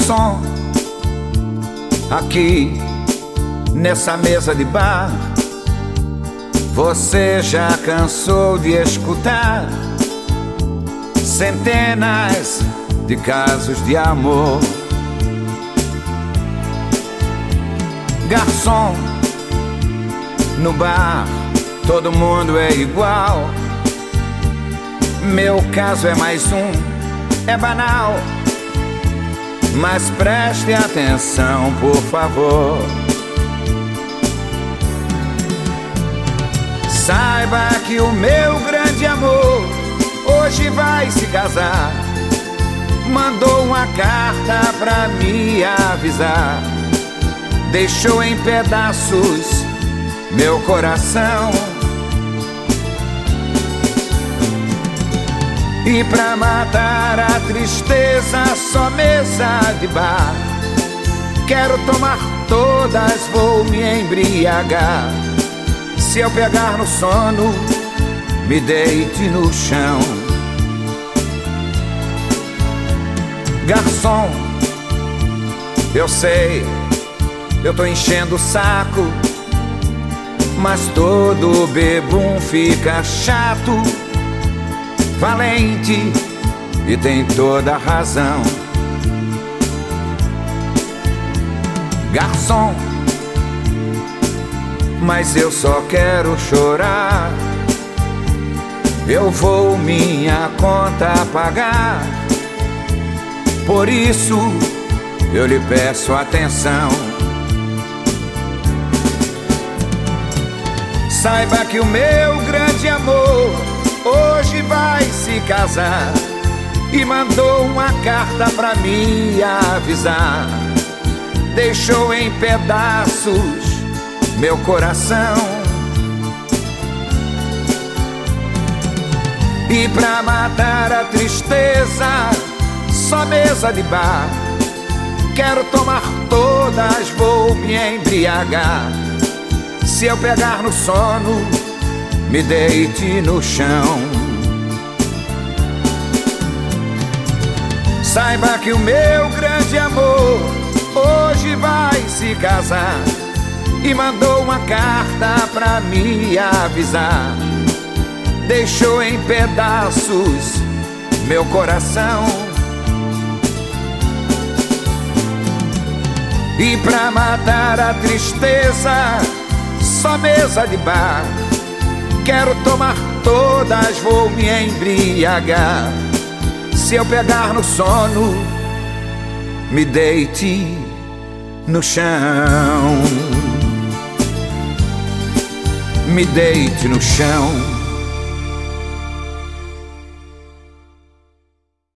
Garçom, aqui nessa mesa de bar, você já cansou de escutar centenas de casos de amor. Garçom, no bar todo mundo é igual. Meu caso é mais um, é banal, mas preste atenção, por favor. Saiba que o meu grande amor hoje vai se casar. Mandou uma carta pra me avisar. Deixou em pedaços meu coração. E pra matar a tristeza, só mesa de bar. Quero tomar todas, vou me embriagar. Se eu pegar no sono, me deite no chão. Garçom, eu sei, eu tô enchendo o saco, mas todo bebum fica chato. Valente e tem toda a razão. Garçom, mas eu só quero chorar. Eu vou minha conta pagar. Por isso eu lhe peço atenção. Saiba que o meu grande amor hoje vai se casar. E mandou uma carta pra me avisar. Deixou em pedaços meu coração. E pra matar a tristeza, só mesa de bar. Quero tomar todas, vou me embriagar. Se eu pegar no sono, me deite no chão. Saiba que o meu grande amor hoje vai se casar. E mandou uma carta pra me avisar. Deixou em pedaços meu coração. E pra matar a tristeza, só mesa de bar. Quero tomar todas, vou me embriagar. Se eu pegar no sono, me deite no chão. Me deite no chão.